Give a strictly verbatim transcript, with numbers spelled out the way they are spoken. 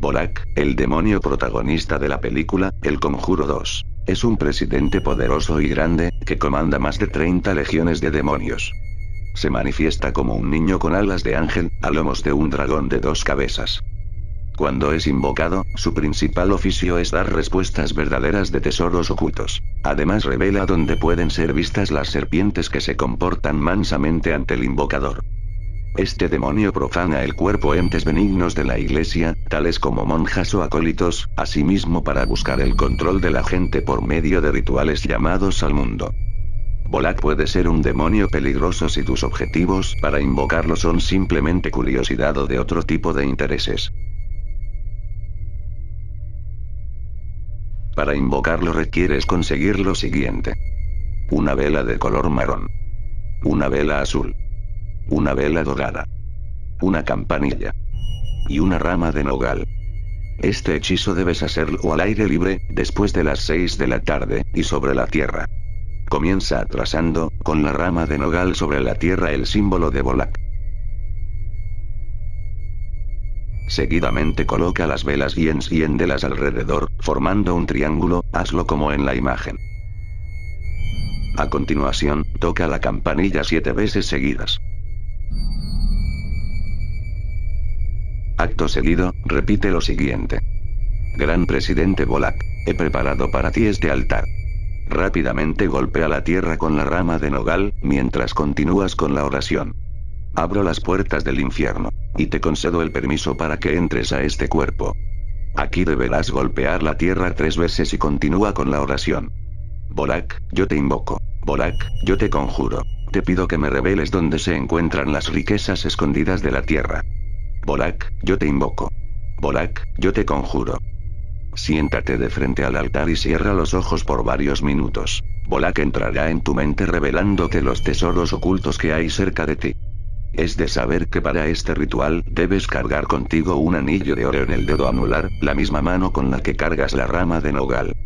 Volak, el demonio protagonista de la película, El Conjuro dos. Es un presidente poderoso y grande, que comanda más de treinta legiones de demonios. Se manifiesta como un niño con alas de ángel, a lomos de un dragón de dos cabezas. Cuando es invocado, su principal oficio es dar respuestas verdaderas de tesoros ocultos. Además revela dónde pueden ser vistas las serpientes que se comportan mansamente ante el invocador. Este demonio profana el cuerpo entes benignos de la iglesia, tales como monjas o acólitos, asimismo para buscar el control de la gente por medio de rituales llamados al mundo. Volak puede ser un demonio peligroso si tus objetivos para invocarlo son simplemente curiosidad o de otro tipo de intereses. Para invocarlo requieres conseguir lo siguiente: una vela de color marrón, una vela azul, una vela dorada, una campanilla y una rama de nogal. Este hechizo debes hacerlo al aire libre, después de las seis de la tarde, y sobre la tierra. Comienza trazando, con la rama de nogal sobre la tierra, el símbolo de Volak. Seguidamente coloca las velas y enciéndelas alrededor, formando un triángulo, hazlo como en la imagen. A continuación, toca la campanilla siete veces seguidas. Acto seguido, repite lo siguiente: Gran Presidente Volak, he preparado para ti este altar. Rápidamente golpea la tierra con la rama de nogal, mientras continúas con la oración. Abro las puertas del infierno, y te concedo el permiso para que entres a este cuerpo. Aquí deberás golpear la tierra tres veces y continúa con la oración. Volak, yo te invoco. Volak, yo te conjuro. Te pido que me reveles dónde se encuentran las riquezas escondidas de la tierra. Volak, yo te invoco. Volak, yo te conjuro. Siéntate de frente al altar y cierra los ojos por varios minutos. Volak entrará en tu mente revelándote los tesoros ocultos que hay cerca de ti. Es de saber que para este ritual, debes cargar contigo un anillo de oro en el dedo anular, la misma mano con la que cargas la rama de nogal.